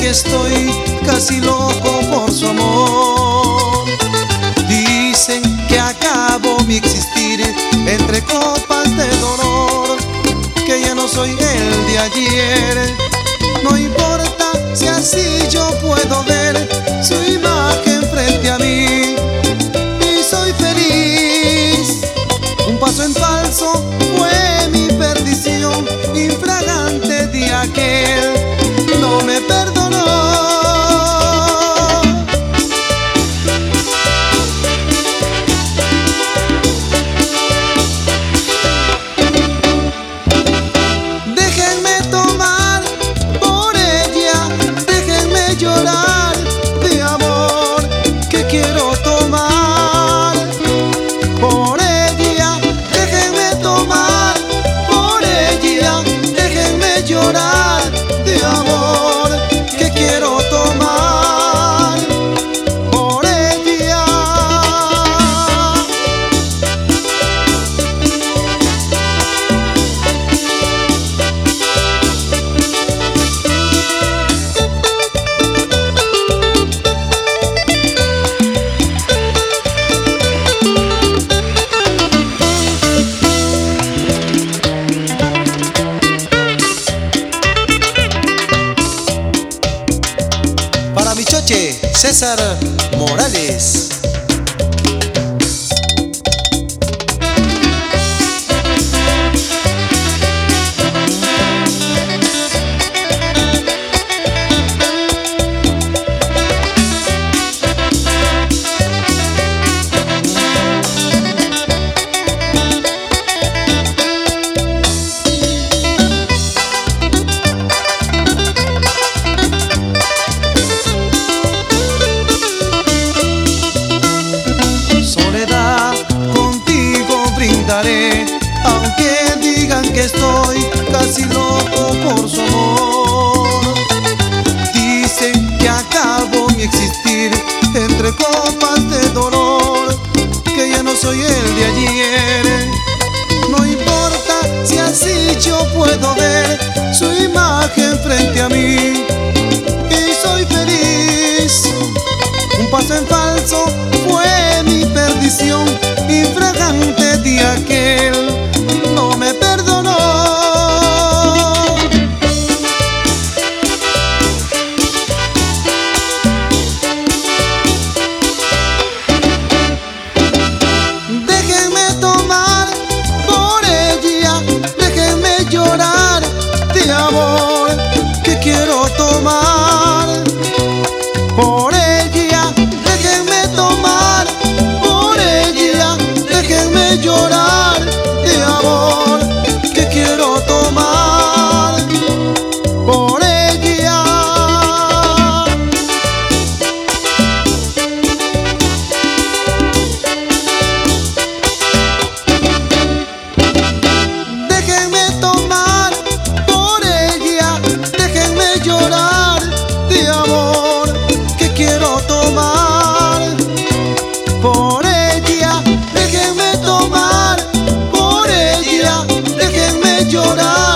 estoy casi loco por su amor. Dicen que acabo mi existir entre copas de dolor, que ya no soy el de ayer. No importa si así yo puedo ver su imagen frente a mí y soy feliz. Un paso en falso fue mi perdición, infragante de aquel no me perdonó. Déjenme tomar por ella, déjenme llorar de amor, que quiero tomar por ella. Déjenme tomar por ella, déjenme llorar de amor, que quiero tomar por ella. Para mi choche, César Morales. Soledad, contigo brindaré, aunque digan que estoy casi loco por su amor. Dicen que acabo mi existir entre copas de dolor, que ya no soy el de ayer. No importa si así yo puedo ver su imagen frente a mí y soy feliz. Un paso en falso fue mi perdición, infragante de aquel no me perdonó. Déjenme tomar por ella, déjenme llorar de amor, que quiero tomar por ella. Déjenme tomar por ella, déjenme llorar de amor, que quiero tomar por ella. Déjenme tomar por ella, déjenme llorar de amor, que quiero tomar por ella. Déjenme tomar por ella, déjenme llorar